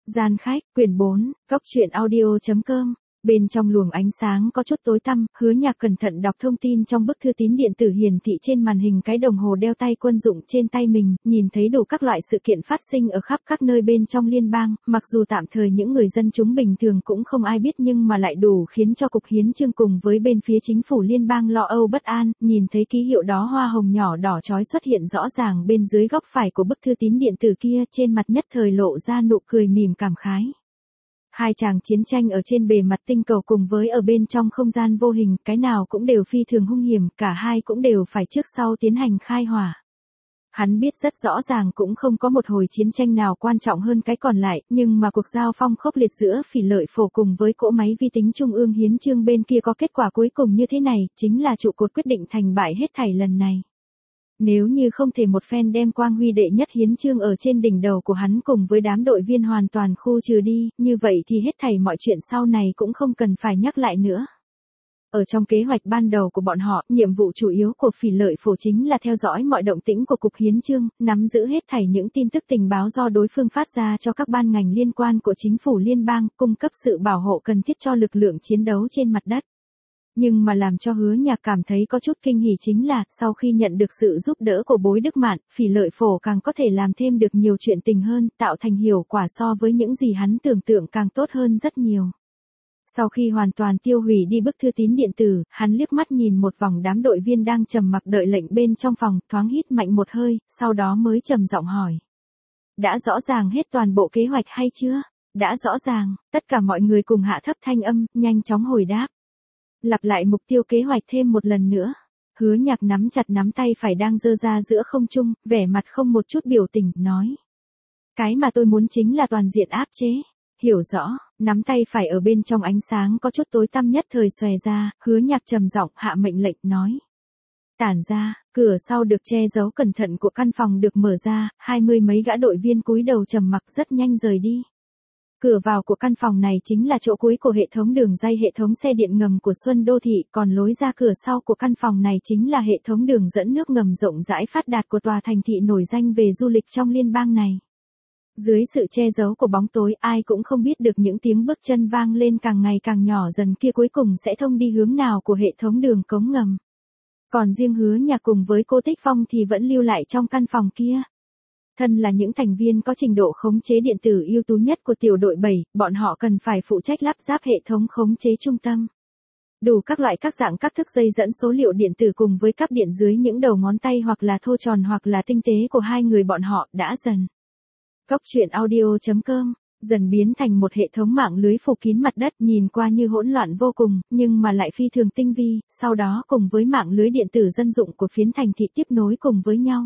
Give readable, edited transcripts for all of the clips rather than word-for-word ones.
Gian khách, quyển 4, góc truyện audio.com. Bên trong luồng ánh sáng có chút tối tăm, Hứa Nhạc cẩn thận đọc thông tin trong bức thư tín điện tử hiển thị trên màn hình cái đồng hồ đeo tay quân dụng trên tay mình, nhìn thấy đủ các loại sự kiện phát sinh ở khắp các nơi bên trong liên bang, mặc dù tạm thời những người dân chúng bình thường cũng không ai biết nhưng mà lại đủ khiến cho cục hiến chương cùng với bên phía chính phủ liên bang lo âu bất an, nhìn thấy ký hiệu đó hoa hồng nhỏ đỏ chói xuất hiện rõ ràng bên dưới góc phải của bức thư tín điện tử kia, trên mặt nhất thời lộ ra nụ cười mỉm cảm khái. Hai chàng chiến tranh ở trên bề mặt tinh cầu cùng với ở bên trong không gian vô hình, cái nào cũng đều phi thường hung hiểm, cả hai cũng đều phải trước sau tiến hành khai hỏa. Hắn biết rất rõ ràng cũng không có một hồi chiến tranh nào quan trọng hơn cái còn lại, nhưng mà cuộc giao phong khốc liệt giữa Phỉ Lợi Phổ cùng với cỗ máy vi tính trung ương hiến chương bên kia có kết quả cuối cùng như thế này, chính là trụ cột quyết định thành bại hết thảy lần này. Nếu như không thể một phen đem quang huy đệ nhất hiến chương ở trên đỉnh đầu của hắn cùng với đám đội viên hoàn toàn khu trừ đi, như vậy thì hết thảy mọi chuyện sau này cũng không cần phải nhắc lại nữa. Ở trong kế hoạch ban đầu của bọn họ, nhiệm vụ chủ yếu của Phỉ Lợi Phổ chính là theo dõi mọi động tĩnh của cục hiến chương, nắm giữ hết thảy những tin tức tình báo do đối phương phát ra cho các ban ngành liên quan của chính phủ liên bang, cung cấp sự bảo hộ cần thiết cho lực lượng chiến đấu trên mặt đất. Nhưng mà làm cho Hứa Nhạc cảm thấy có chút kinh hỉ chính là, sau khi nhận được sự giúp đỡ của Bối Đức Mạn, Phỉ Lợi Phổ càng có thể làm thêm được nhiều chuyện tình hơn, tạo thành hiệu quả so với những gì hắn tưởng tượng càng tốt hơn rất nhiều. Sau khi hoàn toàn tiêu hủy đi bức thư tín điện tử, hắn liếc mắt nhìn một vòng đám đội viên đang trầm mặc đợi lệnh bên trong phòng, thoáng hít mạnh một hơi, sau đó mới trầm giọng hỏi. Đã rõ ràng hết toàn bộ kế hoạch hay chưa? Đã rõ ràng, tất cả mọi người cùng hạ thấp thanh âm, nhanh chóng hồi đáp. Lặp lại mục tiêu kế hoạch thêm một lần nữa. Hứa Nhạc nắm chặt nắm tay phải đang giơ ra giữa không trung, vẻ mặt không một chút biểu tình, nói. Cái mà tôi muốn chính là toàn diện áp chế. Hiểu rõ, nắm tay phải ở bên trong ánh sáng có chút tối tăm nhất thời xòe ra, Hứa Nhạc trầm giọng hạ mệnh lệnh, nói. Tản ra, cửa sau được che giấu cẩn thận của căn phòng được mở ra, 20 mấy gã đội viên cúi đầu trầm mặc rất nhanh rời đi. Cửa vào của căn phòng này chính là chỗ cuối của hệ thống đường ray hệ thống xe điện ngầm của Xuân Đô Thị, còn lối ra cửa sau của căn phòng này chính là hệ thống đường dẫn nước ngầm rộng rãi phát đạt của tòa thành thị nổi danh về du lịch trong liên bang này. Dưới sự che giấu của bóng tối, ai cũng không biết được những tiếng bước chân vang lên càng ngày càng nhỏ dần kia cuối cùng sẽ thông đi hướng nào của hệ thống đường cống ngầm. Còn riêng Hứa Nhạc cùng với cô Tích Phong thì vẫn lưu lại trong căn phòng kia. Thân là những thành viên có trình độ khống chế điện tử ưu tú nhất của tiểu đội 7, bọn họ cần phải phụ trách lắp ráp hệ thống khống chế trung tâm. Đủ các loại các dạng các thức dây dẫn số liệu điện tử cùng với cáp điện dưới những đầu ngón tay hoặc là thô tròn hoặc là tinh tế của hai người bọn họ đã dần. Góc truyện audio.com dần biến thành một hệ thống mạng lưới phủ kín mặt đất nhìn qua như hỗn loạn vô cùng, nhưng mà lại phi thường tinh vi, sau đó cùng với mạng lưới điện tử dân dụng của phiến thành thị tiếp nối cùng với nhau.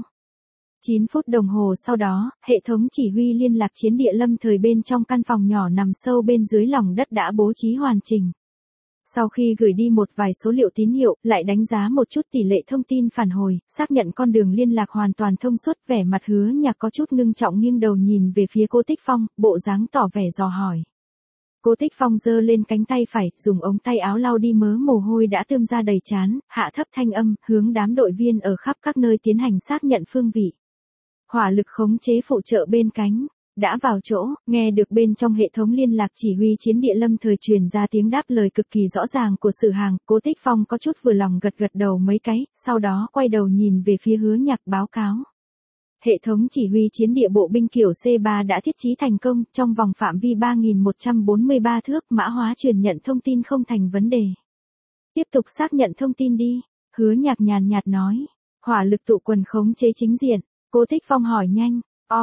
9 phút đồng hồ sau đó, hệ thống chỉ huy liên lạc chiến địa lâm thời bên trong căn phòng nhỏ nằm sâu bên dưới lòng đất đã bố trí hoàn chỉnh. Sau khi gửi đi một vài số liệu tín hiệu, lại đánh giá một chút tỷ lệ thông tin phản hồi, xác nhận con đường liên lạc hoàn toàn thông suốt, vẻ mặt Hứa Nhạc có chút ngưng trọng nghiêng đầu nhìn về phía cô Tích Phong, bộ dáng tỏ vẻ dò hỏi. Cô Tích Phong giơ lên cánh tay phải, dùng ống tay áo lau đi mớ mồ hôi đã tươm ra đầy trán, hạ thấp thanh âm, hướng đám đội viên ở khắp các nơi tiến hành xác nhận phương vị. Hỏa lực khống chế phụ trợ bên cánh, đã vào chỗ, nghe được bên trong hệ thống liên lạc chỉ huy chiến địa lâm thời truyền ra tiếng đáp lời cực kỳ rõ ràng của Sử Hàng, cô Tích Phong có chút vừa lòng gật gật đầu mấy cái, sau đó quay đầu nhìn về phía Hứa Nhạc báo cáo. Hệ thống chỉ huy chiến địa bộ binh kiểu C3 đã thiết trí thành công, trong vòng phạm vi 3.143 thước, mã hóa truyền nhận thông tin không thành vấn đề. Tiếp tục xác nhận thông tin đi, Hứa Nhạc nhàn nhạt nói, hỏa lực tụ quần khống chế chính diện. Cô Tích Phong hỏi nhanh,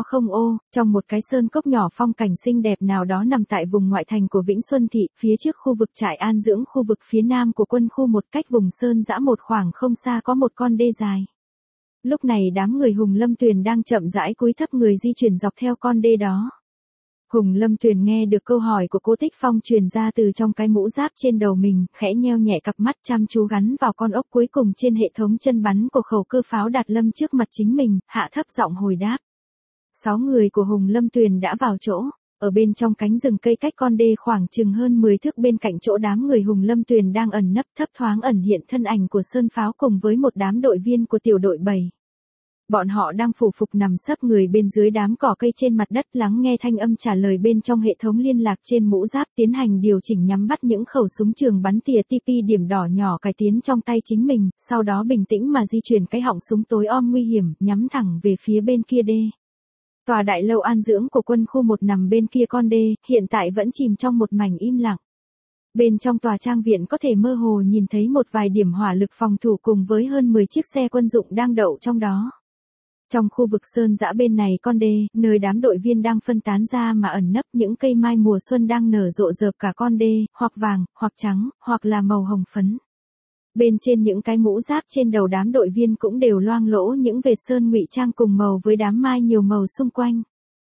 trong một cái sơn cốc nhỏ phong cảnh xinh đẹp nào đó nằm tại vùng ngoại thành của Vĩnh Xuân Thị, phía trước khu vực trại an dưỡng khu vực phía nam của quân khu một cách vùng sơn dã một khoảng không xa có một con đê dài. Lúc này đám người Hùng Lâm Tuyền đang chậm rãi cúi thấp người di chuyển dọc theo con đê đó. Hùng Lâm Tuyền nghe được câu hỏi của cô Tích Phong truyền ra từ trong cái mũ giáp trên đầu mình, khẽ nheo nhẹ cặp mắt chăm chú gắn vào con ốc cuối cùng trên hệ thống chân bắn của khẩu cơ pháo Đạt Lâm trước mặt chính mình, hạ thấp giọng hồi đáp. 6 người của Hùng Lâm Tuyền đã vào chỗ, ở bên trong cánh rừng cây cách con đê khoảng chừng hơn 10 thước bên cạnh chỗ đám người Hùng Lâm Tuyền đang ẩn nấp, thấp thoáng ẩn hiện thân ảnh của Sơn Pháo cùng với một đám đội viên của tiểu đội 7. Bọn họ đang phủ phục nằm sấp người bên dưới đám cỏ cây trên mặt đất lắng nghe thanh âm trả lời bên trong hệ thống liên lạc trên mũ giáp tiến hành điều chỉnh nhắm bắt những khẩu súng trường bắn tỉa TP điểm đỏ nhỏ cải tiến trong tay chính mình, sau đó bình tĩnh mà di chuyển cái họng súng tối om nguy hiểm nhắm thẳng về phía bên kia đê. Tòa đại lâu an dưỡng của quân khu 1 nằm bên kia con đê, hiện tại vẫn chìm trong một mảnh im lặng. Bên trong tòa trang viện có thể mơ hồ nhìn thấy một vài điểm hỏa lực phòng thủ cùng với hơn 10 chiếc xe quân dụng đang đậu trong đó. Trong khu vực sơn dã bên này con đê, nơi đám đội viên đang phân tán ra mà ẩn nấp những cây mai mùa xuân đang nở rộ rợp cả con đê, hoặc vàng, hoặc trắng, hoặc là màu hồng phấn. Bên trên những cái mũ giáp trên đầu đám đội viên cũng đều loang lỗ những vệt sơn ngụy trang cùng màu với đám mai nhiều màu xung quanh.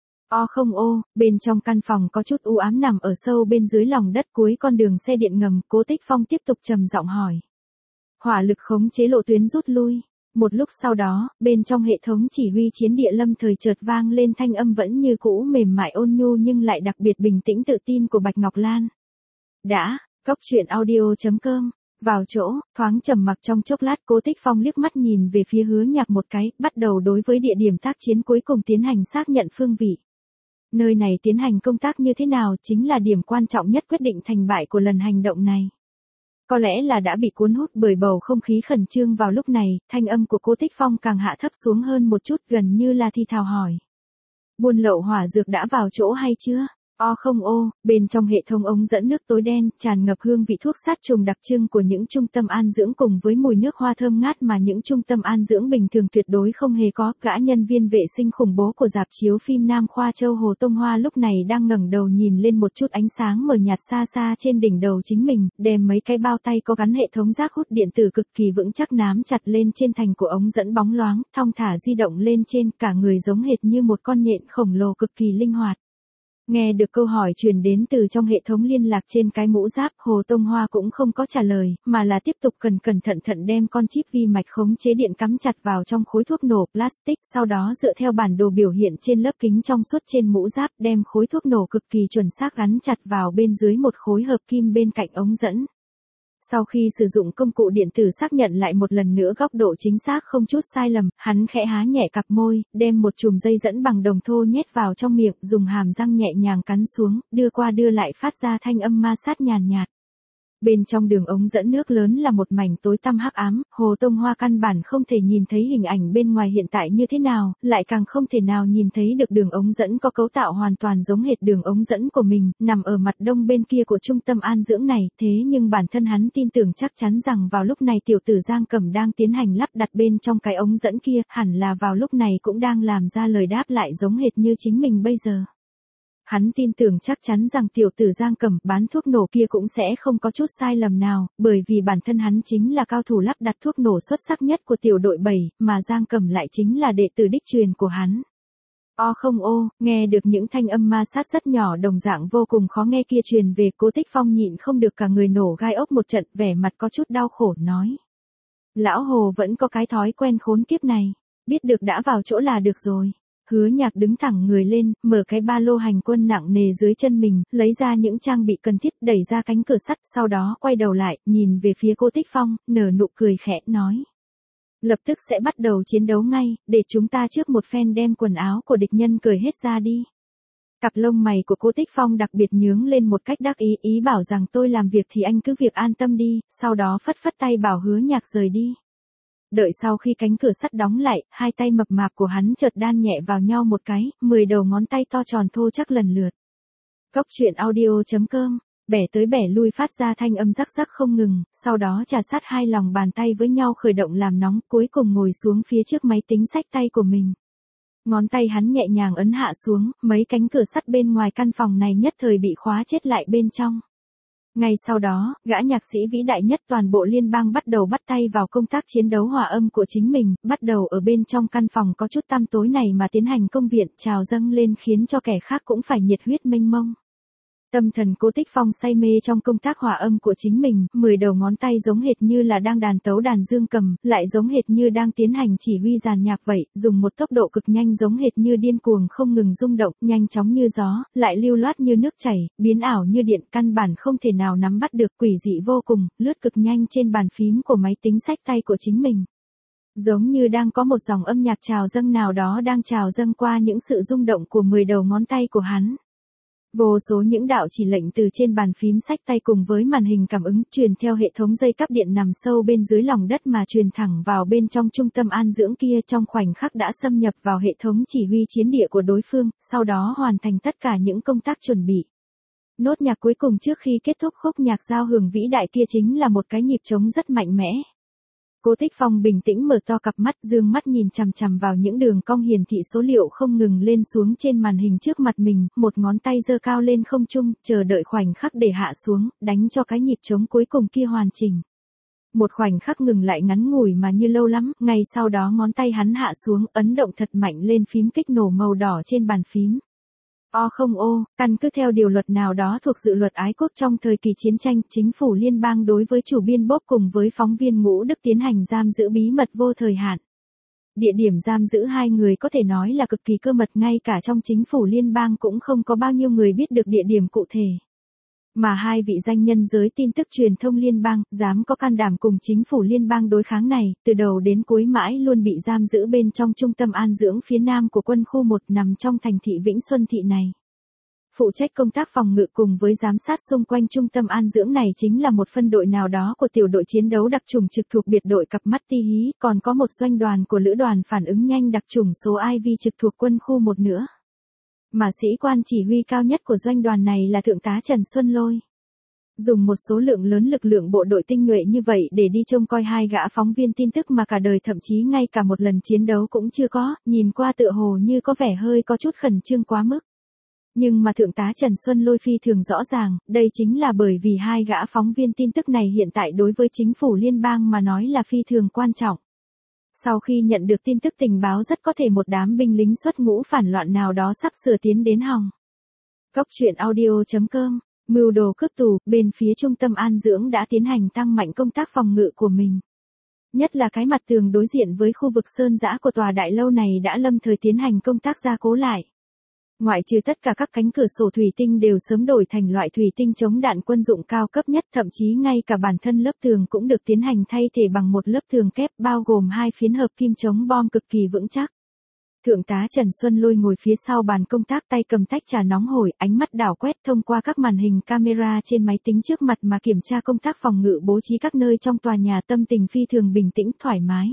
Bên trong căn phòng có chút u ám nằm ở sâu bên dưới lòng đất cuối con đường xe điện ngầm, Cố Tích Phong tiếp tục trầm giọng hỏi. Hỏa lực khống chế lộ tuyến rút lui. Một lúc sau đó, bên trong hệ thống chỉ huy chiến địa lâm thời chợt vang lên thanh âm vẫn như cũ mềm mại ôn nhu nhưng lại đặc biệt bình tĩnh tự tin của Bạch Ngọc Lan. Đã, coctruyện.audio.com. Vào chỗ, thoáng trầm mặc trong chốc lát, Cố Tích Phong liếc mắt nhìn về phía Hứa Nhạc một cái, bắt đầu đối với địa điểm tác chiến cuối cùng tiến hành xác nhận phương vị. Nơi này tiến hành công tác như thế nào chính là điểm quan trọng nhất quyết định thành bại của lần hành động này. Có lẽ là đã bị cuốn hút bởi bầu không khí khẩn trương vào lúc này, thanh âm của Cố Tích Phong càng hạ thấp xuống hơn một chút gần như là thi thào hỏi. Buôn lậu hỏa dược đã vào chỗ hay chưa? Bên trong hệ thống ống dẫn nước tối đen, tràn ngập hương vị thuốc sát trùng đặc trưng của những trung tâm an dưỡng cùng với mùi nước hoa thơm ngát mà những trung tâm an dưỡng bình thường tuyệt đối không hề có. Gã nhân viên vệ sinh khủng bố của rạp chiếu phim Nam Khoa Châu Hồ Tông Hoa lúc này đang ngẩng đầu nhìn lên một chút ánh sáng mờ nhạt xa xa trên đỉnh đầu chính mình, đem mấy cái bao tay có gắn hệ thống rác hút điện tử cực kỳ vững chắc nắm chặt lên trên thành của ống dẫn bóng loáng, thong thả di động lên trên, cả người giống hệt như một con nhện khổng lồ cực kỳ linh hoạt. Nghe được câu hỏi truyền đến từ trong hệ thống liên lạc trên cái mũ giáp, Hồ Tông Hoa cũng không có trả lời, mà là tiếp tục cẩn thận đem con chip vi mạch khống chế điện cắm chặt vào trong khối thuốc nổ plastic, sau đó dựa theo bản đồ biểu hiện trên lớp kính trong suốt trên mũ giáp đem khối thuốc nổ cực kỳ chuẩn xác gắn chặt vào bên dưới một khối hợp kim bên cạnh ống dẫn. Sau khi sử dụng công cụ điện tử xác nhận lại một lần nữa góc độ chính xác không chút sai lầm, hắn khẽ há nhẹ cặp môi, đem một chùm dây dẫn bằng đồng thô nhét vào trong miệng, dùng hàm răng nhẹ nhàng cắn xuống, đưa qua đưa lại phát ra thanh âm ma sát nhàn nhạt. Bên trong đường ống dẫn nước lớn là một mảnh tối tăm hắc ám, Hồ Tông Hoa căn bản không thể nhìn thấy hình ảnh bên ngoài hiện tại như thế nào, lại càng không thể nào nhìn thấy được đường ống dẫn có cấu tạo hoàn toàn giống hệt đường ống dẫn của mình, nằm ở mặt đông bên kia của trung tâm an dưỡng này, thế nhưng bản thân hắn tin tưởng chắc chắn rằng vào lúc này tiểu tử Giang Cẩm đang tiến hành lắp đặt bên trong cái ống dẫn kia, hẳn là vào lúc này cũng đang làm ra lời đáp lại giống hệt như chính mình bây giờ. Hắn tin tưởng chắc chắn rằng tiểu tử Giang Cẩm bán thuốc nổ kia cũng sẽ không có chút sai lầm nào, bởi vì bản thân hắn chính là cao thủ lắp đặt thuốc nổ xuất sắc nhất của tiểu đội 7, mà Giang Cẩm lại chính là đệ tử đích truyền của hắn. Nghe được những thanh âm ma sát rất nhỏ đồng dạng vô cùng khó nghe kia truyền về, Cố Tích Phong nhịn không được cả người nổ gai ốc một trận, vẻ mặt có chút đau khổ nói. Lão Hồ vẫn có cái thói quen khốn kiếp này, biết được đã vào chỗ là được rồi. Hứa Nhạc đứng thẳng người lên, mở cái ba lô hành quân nặng nề dưới chân mình, lấy ra những trang bị cần thiết, đẩy ra cánh cửa sắt, sau đó quay đầu lại, nhìn về phía Cố Tích Phong, nở nụ cười khẽ, nói. Lập tức sẽ bắt đầu chiến đấu ngay, để chúng ta trước một phen đem quần áo của địch nhân cởi hết ra đi. Cặp lông mày của Cố Tích Phong đặc biệt nhướng lên một cách đắc ý bảo rằng tôi làm việc thì anh cứ việc an tâm đi, sau đó phất phất tay bảo Hứa Nhạc rời đi. Đợi sau khi cánh cửa sắt đóng lại, hai tay mập mạp của hắn chợt đan nhẹ vào nhau một cái, 10 đầu ngón tay to tròn thô chắc lần lượt. Coctruyện.audio.com, bẻ tới bẻ lui phát ra thanh âm rắc rắc không ngừng, sau đó trà sát hai lòng bàn tay với nhau khởi động làm nóng, cuối cùng ngồi xuống phía trước máy tính xách tay của mình. Ngón tay hắn nhẹ nhàng ấn hạ xuống, mấy cánh cửa sắt bên ngoài căn phòng này nhất thời bị khóa chết lại bên trong. Ngay sau đó, gã nhạc sĩ vĩ đại nhất toàn bộ liên bang bắt đầu bắt tay vào công tác chiến đấu hòa âm của chính mình, bắt đầu ở bên trong căn phòng có chút tăm tối này mà tiến hành công viện trào dâng lên khiến cho kẻ khác cũng phải nhiệt huyết mênh mông. Tâm thần Cố Tích Phong say mê trong công tác hòa âm của chính mình, 10 đầu ngón tay giống hệt như là đang đàn tấu đàn dương cầm, lại giống hệt như đang tiến hành chỉ huy dàn nhạc vậy, dùng một tốc độ cực nhanh giống hệt như điên cuồng không ngừng rung động, nhanh chóng như gió, lại lưu loát như nước chảy, biến ảo như điện, căn bản không thể nào nắm bắt được, quỷ dị vô cùng, lướt cực nhanh trên bàn phím của máy tính xách tay của chính mình. Giống như đang có một dòng âm nhạc trào dâng nào đó đang trào dâng qua những sự rung động của 10 đầu ngón tay của hắn. Vô số những đạo chỉ lệnh từ trên bàn phím xách tay cùng với màn hình cảm ứng truyền theo hệ thống dây cáp điện nằm sâu bên dưới lòng đất mà truyền thẳng vào bên trong trung tâm an dưỡng kia, trong khoảnh khắc đã xâm nhập vào hệ thống chỉ huy chiến địa của đối phương, sau đó hoàn thành tất cả những công tác chuẩn bị. Nốt nhạc cuối cùng trước khi kết thúc khúc nhạc giao hưởng vĩ đại kia chính là một cái nhịp trống rất mạnh mẽ. Cố Tích Phong bình tĩnh mở to cặp mắt, dương mắt nhìn chằm chằm vào những đường cong hiển thị số liệu không ngừng lên xuống trên màn hình trước mặt mình, một ngón tay giơ cao lên không trung, chờ đợi khoảnh khắc để hạ xuống, đánh cho cái nhịp trống cuối cùng kia hoàn chỉnh. Một khoảnh khắc ngừng lại ngắn ngủi mà như lâu lắm, ngay sau đó ngón tay hắn hạ xuống, ấn động thật mạnh lên phím kích nổ màu đỏ trên bàn phím. Căn cứ theo điều luật nào đó thuộc dự luật ái quốc trong thời kỳ chiến tranh, chính phủ liên bang đối với chủ biên Bob cùng với phóng viên Ngũ Đức tiến hành giam giữ bí mật vô thời hạn. Địa điểm giam giữ hai người có thể nói là cực kỳ cơ mật, ngay cả trong chính phủ liên bang cũng không có bao nhiêu người biết được địa điểm cụ thể. Mà hai vị danh nhân giới tin tức truyền thông liên bang, dám có can đảm cùng chính phủ liên bang đối kháng này, từ đầu đến cuối mãi luôn bị giam giữ bên trong trung tâm an dưỡng phía nam của quân khu 1 nằm trong thành thị Vĩnh Xuân Thị này. Phụ trách công tác phòng ngự cùng với giám sát xung quanh trung tâm an dưỡng này chính là một phân đội nào đó của tiểu đội chiến đấu đặc chủng trực thuộc biệt đội cặp mắt ti hí, còn có một doanh đoàn của lữ đoàn phản ứng nhanh đặc chủng số IV trực thuộc quân khu 1 nữa. Mà sĩ quan chỉ huy cao nhất của doanh đoàn này là Thượng tá Trần Xuân Lôi. Dùng một số lượng lớn lực lượng bộ đội tinh nhuệ như vậy để đi trông coi hai gã phóng viên tin tức mà cả đời thậm chí ngay cả một lần chiến đấu cũng chưa có, nhìn qua tựa hồ như có vẻ hơi có chút khẩn trương quá mức. Nhưng mà Thượng tá Trần Xuân Lôi phi thường rõ ràng, đây chính là bởi vì hai gã phóng viên tin tức này hiện tại đối với chính phủ liên bang mà nói là phi thường quan trọng. Sau khi nhận được tin tức tình báo rất có thể một đám binh lính xuất ngũ phản loạn nào đó sắp sửa tiến đến hòng. Góc truyện audio.com, mưu đồ cướp tù, bên phía trung tâm an dưỡng đã tiến hành tăng mạnh công tác phòng ngự của mình. Nhất là cái mặt tường đối diện với khu vực sơn dã của tòa đại lâu này đã lâm thời tiến hành công tác gia cố lại. Ngoại trừ tất cả các cánh cửa sổ thủy tinh đều sớm đổi thành loại thủy tinh chống đạn quân dụng cao cấp nhất, thậm chí ngay cả bản thân lớp tường cũng được tiến hành thay thế bằng một lớp tường kép bao gồm hai phiến hợp kim chống bom cực kỳ vững chắc. Thượng tá Trần Xuân Lôi ngồi phía sau bàn công tác, tay cầm tách trà nóng hổi, ánh mắt đảo quét thông qua các màn hình camera trên máy tính trước mặt mà kiểm tra công tác phòng ngự bố trí các nơi trong tòa nhà, tâm tình phi thường bình tĩnh thoải mái.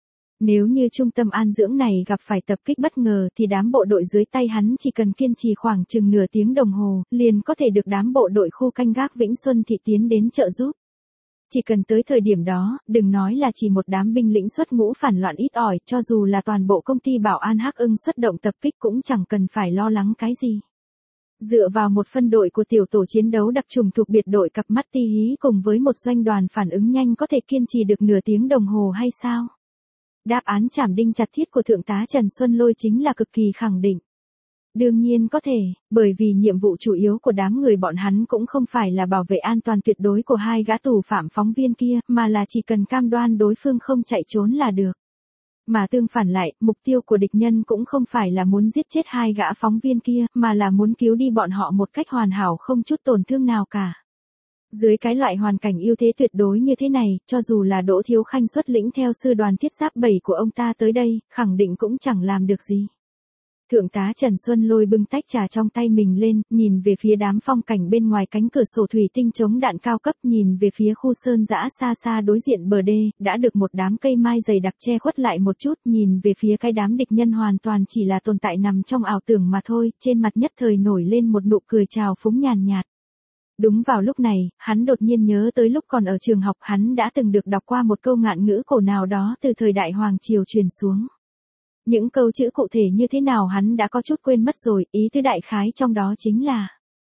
Nếu như trung tâm an dưỡng này gặp phải tập kích bất ngờ thì đám bộ đội dưới tay hắn chỉ cần kiên trì khoảng chừng nửa tiếng đồng hồ, liền có thể được đám bộ đội khu canh gác Vĩnh Xuân Thị tiến đến trợ giúp. Chỉ cần tới thời điểm đó, đừng nói là chỉ một đám binh lính xuất ngũ phản loạn ít ỏi, cho dù là toàn bộ công ty bảo an Hắc Ưng xuất động tập kích cũng chẳng cần phải lo lắng cái gì. Dựa vào một phân đội của tiểu tổ chiến đấu đặc trùng thuộc biệt đội cặp mắt ti hí cùng với một doanh đoàn phản ứng nhanh có thể kiên trì được nửa tiếng đồng hồ hay sao? Đáp án chảm đinh chặt thiết của Thượng tá Trần Xuân Lôi chính là cực kỳ khẳng định. Đương nhiên có thể, bởi vì nhiệm vụ chủ yếu của đám người bọn hắn cũng không phải là bảo vệ an toàn tuyệt đối của hai gã tù phạm phóng viên kia, mà là chỉ cần cam đoan đối phương không chạy trốn là được. Mà tương phản lại, mục tiêu của địch nhân cũng không phải là muốn giết chết hai gã phóng viên kia, mà là muốn cứu đi bọn họ một cách hoàn hảo không chút tổn thương nào cả. Dưới cái loại hoàn cảnh ưu thế tuyệt đối như thế này, cho dù là Đỗ Thiếu Khanh xuất lĩnh theo sư đoàn thiết giáp 7 của ông ta tới đây, khẳng định cũng chẳng làm được gì. Thượng tá Trần Xuân Lôi bưng tách trà trong tay mình lên, nhìn về phía đám phong cảnh bên ngoài cánh cửa sổ thủy tinh chống đạn cao cấp, nhìn về phía khu sơn dã xa xa đối diện bờ đê, đã được một đám cây mai dày đặc che khuất lại một chút, nhìn về phía cái đám địch nhân hoàn toàn chỉ là tồn tại nằm trong ảo tưởng mà thôi, trên mặt nhất thời nổi lên một nụ cười trào phúng nhàn nhạt. Đúng vào lúc này, hắn đột nhiên nhớ tới lúc còn ở trường học hắn đã từng được đọc qua một câu ngạn ngữ cổ nào đó từ thời đại Hoàng Triều truyền xuống. Những câu chữ cụ thể như thế nào hắn đã có chút quên mất rồi, ý tứ đại khái trong đó chính là: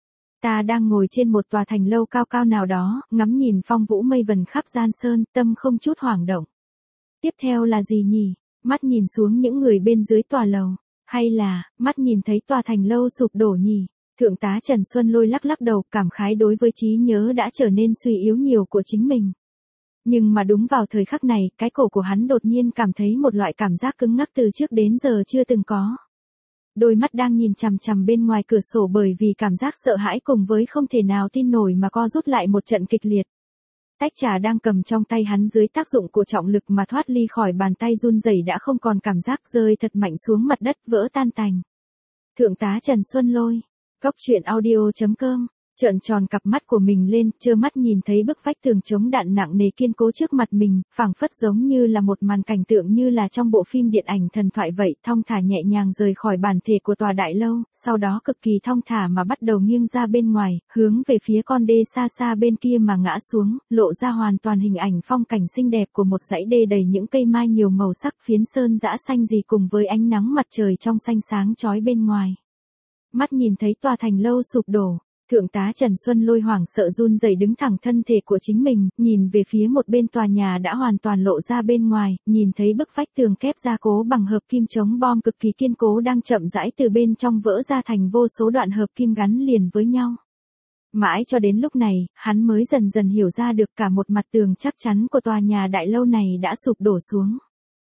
ta đang ngồi trên một tòa thành lâu cao cao nào đó, ngắm nhìn phong vũ mây vần khắp gian sơn, tâm không chút hoảng động. Tiếp theo là gì nhỉ? Mắt nhìn xuống những người bên dưới tòa lầu, hay là mắt nhìn thấy tòa thành lâu sụp đổ nhỉ? Thượng tá Trần Xuân Lôi lắc lắc đầu, cảm khái đối với trí nhớ đã trở nên suy yếu nhiều của chính mình. Nhưng mà đúng vào thời khắc này, cái cổ của hắn đột nhiên cảm thấy một loại cảm giác cứng ngắc từ trước đến giờ chưa từng có. Đôi mắt đang nhìn chằm chằm bên ngoài cửa sổ bởi vì cảm giác sợ hãi cùng với không thể nào tin nổi mà co rút lại một trận kịch liệt. Tách trà đang cầm trong tay hắn dưới tác dụng của trọng lực mà thoát ly khỏi bàn tay run rẩy đã không còn cảm giác, rơi thật mạnh xuống mặt đất vỡ tan tành. Thượng tá Trần Xuân Lôi. Góc truyện audio.com. Trợn tròn cặp mắt của mình lên, trơ mắt nhìn thấy bức vách tường chống đạn nặng nề kiên cố trước mặt mình, phảng phất giống như là một màn cảnh tượng như là trong bộ phim điện ảnh thần thoại vậy, thong thả nhẹ nhàng rời khỏi bản thể của tòa đại lâu, sau đó cực kỳ thong thả mà bắt đầu nghiêng ra bên ngoài, hướng về phía con đê xa xa bên kia mà ngã xuống, lộ ra hoàn toàn hình ảnh phong cảnh xinh đẹp của một dãy đê đầy những cây mai nhiều màu sắc, phiến sơn dã xanh rì cùng với ánh nắng mặt trời trong xanh sáng chói bên ngoài. Mắt nhìn thấy tòa thành lâu sụp đổ. Thượng tá Trần Xuân Lôi hoảng sợ run rẩy đứng thẳng thân thể của chính mình, nhìn về phía một bên tòa nhà đã hoàn toàn lộ ra bên ngoài, nhìn thấy bức vách tường kép gia cố bằng hợp kim chống bom cực kỳ kiên cố đang chậm rãi từ bên trong vỡ ra thành vô số đoạn hợp kim gắn liền với nhau. Mãi cho đến lúc này, hắn mới dần dần hiểu ra được cả một mặt tường chắc chắn của tòa nhà đại lâu này đã sụp đổ xuống.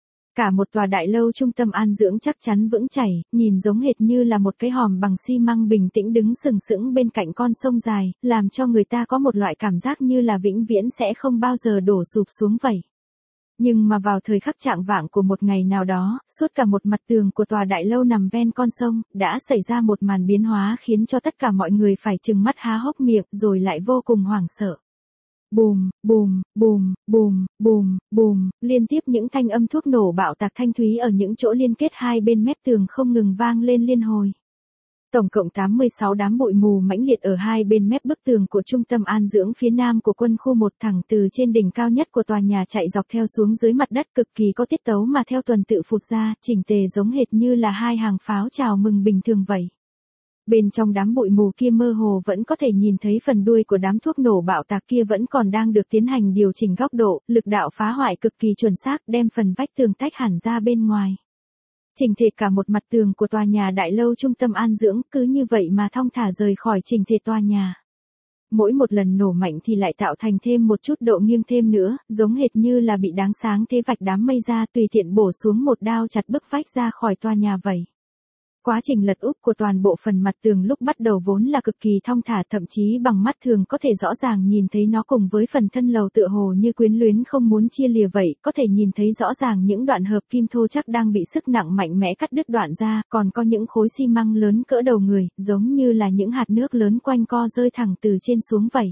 Cả một tòa đại lâu trung tâm an dưỡng chắc chắn vững chảy, nhìn giống hệt như là một cái hòm bằng xi măng bình tĩnh đứng sừng sững bên cạnh con sông dài, làm cho người ta có một loại cảm giác như là vĩnh viễn sẽ không bao giờ đổ sụp xuống vậy. Nhưng mà vào thời khắc trạng vạng của một ngày nào đó, suốt cả một mặt tường của tòa đại lâu nằm ven con sông, đã xảy ra một màn biến hóa khiến cho tất cả mọi người phải trừng mắt há hốc miệng rồi lại vô cùng hoảng sợ. Bùm, bùm, bùm, bùm, bùm, bùm, liên tiếp những thanh âm thuốc nổ bạo tạc thanh thúy ở những chỗ liên kết hai bên mép tường không ngừng vang lên liên hồi. Tổng cộng 86 đám bụi mù mãnh liệt ở hai bên mép bức tường của trung tâm an dưỡng phía nam của quân khu 1 thẳng từ trên đỉnh cao nhất của tòa nhà chạy dọc theo xuống dưới mặt đất cực kỳ có tiết tấu mà theo tuần tự phụt ra, chỉnh tề giống hệt như là hai hàng pháo chào mừng bình thường vậy. Bên trong đám bụi mù kia mơ hồ vẫn có thể nhìn thấy phần đuôi của đám thuốc nổ bạo tạc kia vẫn còn đang được tiến hành điều chỉnh góc độ, lực đạo phá hoại cực kỳ chuẩn xác đem phần vách tường tách hẳn ra bên ngoài. Chỉnh thể cả một mặt tường của tòa nhà đại lâu trung tâm an dưỡng cứ như vậy mà thong thả rời khỏi chỉnh thể tòa nhà. Mỗi một lần nổ mạnh thì lại tạo thành thêm một chút độ nghiêng thêm nữa, giống hệt như là bị đáng sáng thế vạch đám mây ra tùy tiện bổ xuống một đao chặt bức vách ra khỏi tòa nhà vậy. Quá trình lật úp của toàn bộ phần mặt tường lúc bắt đầu vốn là cực kỳ thong thả, thậm chí bằng mắt thường có thể rõ ràng nhìn thấy nó cùng với phần thân lầu tựa hồ như quyến luyến không muốn chia lìa vậy, có thể nhìn thấy rõ ràng những đoạn hợp kim thô chắc đang bị sức nặng mạnh mẽ cắt đứt đoạn ra, còn có những khối xi măng lớn cỡ đầu người, giống như là những hạt nước lớn quanh co rơi thẳng từ trên xuống vậy.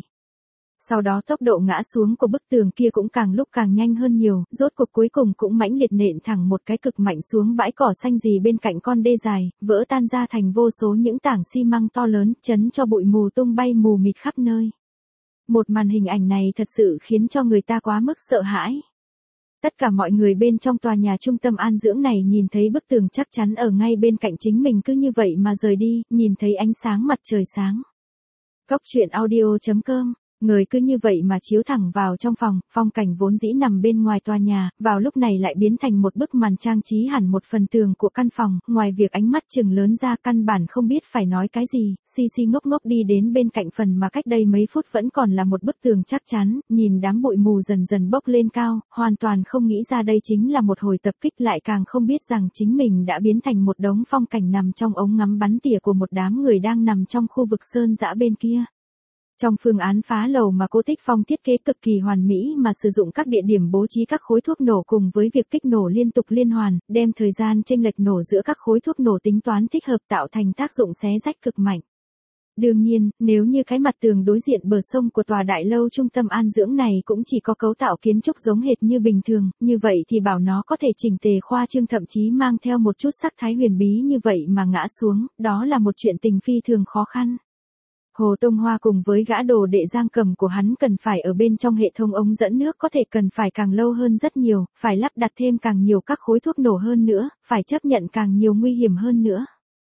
Sau đó tốc độ ngã xuống của bức tường kia cũng càng lúc càng nhanh hơn nhiều, rốt cuộc cuối cùng cũng mãnh liệt nện thẳng một cái cực mạnh xuống bãi cỏ xanh rì bên cạnh con đê dài, vỡ tan ra thành vô số những tảng xi măng to lớn, chấn cho bụi mù tung bay mù mịt khắp nơi. Một màn hình ảnh này thật sự khiến cho người ta quá mức sợ hãi. Tất cả mọi người bên trong tòa nhà trung tâm an dưỡng này nhìn thấy bức tường chắc chắn ở ngay bên cạnh chính mình cứ như vậy mà rời đi, nhìn thấy ánh sáng mặt trời sáng. Góc truyện audio.com. Người cứ như vậy mà chiếu thẳng vào trong phòng, phong cảnh vốn dĩ nằm bên ngoài tòa nhà, vào lúc này lại biến thành một bức màn trang trí hẳn một phần tường của căn phòng, ngoài việc ánh mắt chừng lớn ra căn bản không biết phải nói cái gì, si ngốc ngốc đi đến bên cạnh phần mà cách đây mấy phút vẫn còn là một bức tường chắc chắn, nhìn đám bụi mù dần dần bốc lên cao, hoàn toàn không nghĩ ra đây chính là một hồi tập kích, lại càng không biết rằng chính mình đã biến thành một đống phong cảnh nằm trong ống ngắm bắn tỉa của một đám người đang nằm trong khu vực sơn dã bên kia. Trong phương án phá lầu mà Cố Tích Phong thiết kế cực kỳ hoàn mỹ mà sử dụng các địa điểm bố trí các khối thuốc nổ cùng với việc kích nổ liên tục liên hoàn, đem thời gian chênh lệch nổ giữa các khối thuốc nổ tính toán thích hợp tạo thành tác dụng xé rách cực mạnh. Đương nhiên, nếu như cái mặt tường đối diện bờ sông của tòa đại lâu trung tâm an dưỡng này cũng chỉ có cấu tạo kiến trúc giống hệt như bình thường, như vậy thì bảo nó có thể chỉnh tề khoa trương thậm chí mang theo một chút sắc thái huyền bí như vậy mà ngã xuống, đó là một chuyện tình phi thường khó khăn. Hồ Tông Hoa cùng với gã đồ đệ Giang Cầm của hắn cần phải ở bên trong hệ thống ống dẫn nước có thể cần phải càng lâu hơn rất nhiều, phải lắp đặt thêm càng nhiều các khối thuốc nổ hơn nữa, phải chấp nhận càng nhiều nguy hiểm hơn nữa.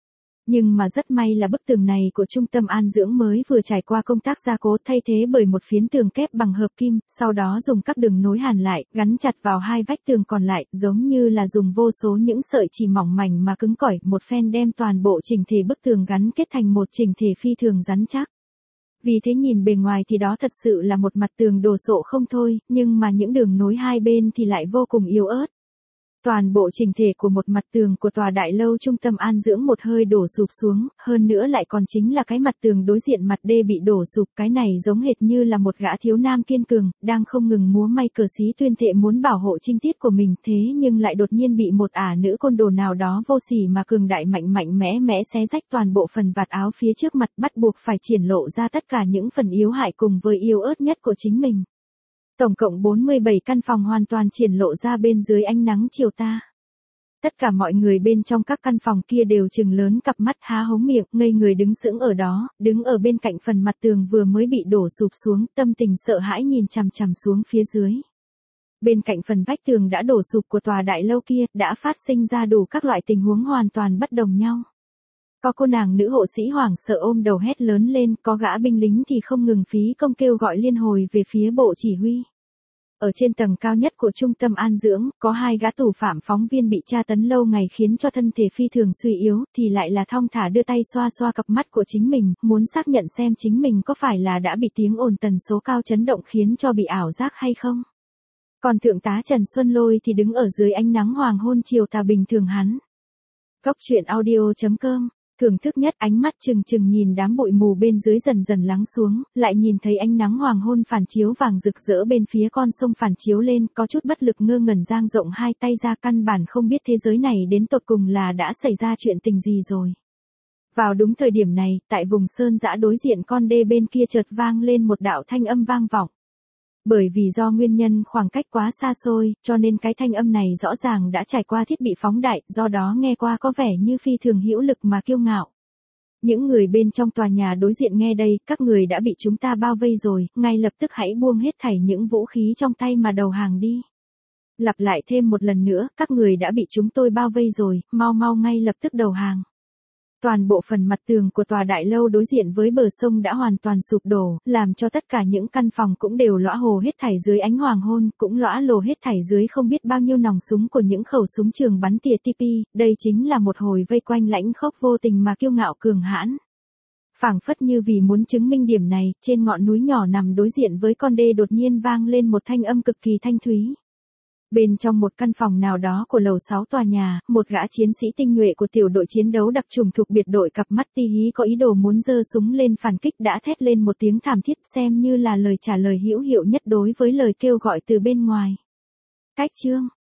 Nhưng mà rất may là bức tường này của trung tâm an dưỡng mới vừa trải qua công tác gia cố thay thế bởi một phiến tường kép bằng hợp kim, sau đó dùng các đường nối hàn lại, gắn chặt vào hai vách tường còn lại, giống như là dùng vô số những sợi chỉ mỏng mảnh mà cứng cỏi, một phen đem toàn bộ chỉnh thể bức tường gắn kết thành một chỉnh thể phi thường rắn chắc. Vì thế nhìn bề ngoài thì đó thật sự là một mặt tường đồ sộ không thôi, nhưng mà những đường nối hai bên thì lại vô cùng yếu ớt. Toàn bộ chỉnh thể của một mặt tường của tòa đại lâu trung tâm an dưỡng một hơi đổ sụp xuống, hơn nữa lại còn chính là cái mặt tường đối diện mặt đê bị đổ sụp, cái này giống hệt như là một gã thiếu nam kiên cường, đang không ngừng múa may cờ xí tuyên thệ muốn bảo hộ trinh tiết của mình, thế nhưng lại đột nhiên bị một ả nữ côn đồ nào đó vô sỉ mà cường đại mạnh mẽ xé rách toàn bộ phần vạt áo phía trước mặt, bắt buộc phải triển lộ ra tất cả những phần yếu hại cùng với yếu ớt nhất của chính mình. Tổng cộng 47 căn phòng hoàn toàn triển lộ ra bên dưới ánh nắng chiều tà. Tất cả mọi người bên trong các căn phòng kia đều trừng lớn cặp mắt há hốc miệng, ngây người đứng sững ở đó, đứng ở bên cạnh phần mặt tường vừa mới bị đổ sụp xuống, tâm tình sợ hãi nhìn chằm chằm xuống phía dưới. Bên cạnh phần vách tường đã đổ sụp của tòa đại lâu kia, đã phát sinh ra đủ các loại tình huống hoàn toàn bất đồng nhau. Có cô nàng nữ hộ sĩ hoảng sợ ôm đầu hét lớn lên, có gã binh lính thì không ngừng phí công kêu gọi liên hồi về phía bộ chỉ huy. Ở trên tầng cao nhất của trung tâm an dưỡng, có hai gã tù phạm phóng viên bị tra tấn lâu ngày khiến cho thân thể phi thường suy yếu, thì lại là thong thả đưa tay xoa xoa cặp mắt của chính mình, muốn xác nhận xem chính mình có phải là đã bị tiếng ồn tần số cao chấn động khiến cho bị ảo giác hay không. Còn thượng tá Trần Xuân Lôi thì đứng ở dưới ánh nắng hoàng hôn chiều tà bình thường hắn. Góc truyện audio.com thưởng thức nhất, ánh mắt trừng nhìn đám bụi mù bên dưới dần dần lắng xuống, lại nhìn thấy ánh nắng hoàng hôn phản chiếu vàng rực rỡ bên phía con sông phản chiếu lên, có chút bất lực ngơ ngẩn dang rộng hai tay ra, căn bản không biết thế giới này đến tột cùng là đã xảy ra chuyện tình gì rồi. Vào đúng thời điểm này, tại vùng sơn dã đối diện con đê bên kia chợt vang lên một đạo thanh âm vang vọng. Bởi vì do nguyên nhân khoảng cách quá xa xôi, cho nên cái thanh âm này rõ ràng đã trải qua thiết bị phóng đại, do đó nghe qua có vẻ như phi thường hữu lực mà kiêu ngạo. Những người bên trong tòa nhà đối diện nghe đây, các người đã bị chúng ta bao vây rồi, ngay lập tức hãy buông hết thảy những vũ khí trong tay mà đầu hàng đi. Lặp lại thêm một lần nữa, các người đã bị chúng tôi bao vây rồi, mau ngay lập tức đầu hàng. Toàn bộ phần mặt tường của tòa đại lâu đối diện với bờ sông đã hoàn toàn sụp đổ, làm cho tất cả những căn phòng cũng đều lõa hồ hết thảy dưới ánh hoàng hôn, cũng lõa lồ hết thảy dưới không biết bao nhiêu nòng súng của những khẩu súng trường bắn tỉa tipi, đây chính là một hồi vây quanh lãnh khốc vô tình mà kiêu ngạo cường hãn. Phảng phất như vì muốn chứng minh điểm này, trên ngọn núi nhỏ nằm đối diện với con đê đột nhiên vang lên một thanh âm cực kỳ thanh thúy. Bên trong một căn phòng nào đó của lầu 6 tòa nhà, một gã chiến sĩ tinh nhuệ của tiểu đội chiến đấu đặc chủng thuộc biệt đội cặp mắt ti hí có ý đồ muốn giơ súng lên phản kích đã thét lên một tiếng thảm thiết, xem như là lời trả lời hữu hiệu nhất đối với lời kêu gọi từ bên ngoài. Cách chương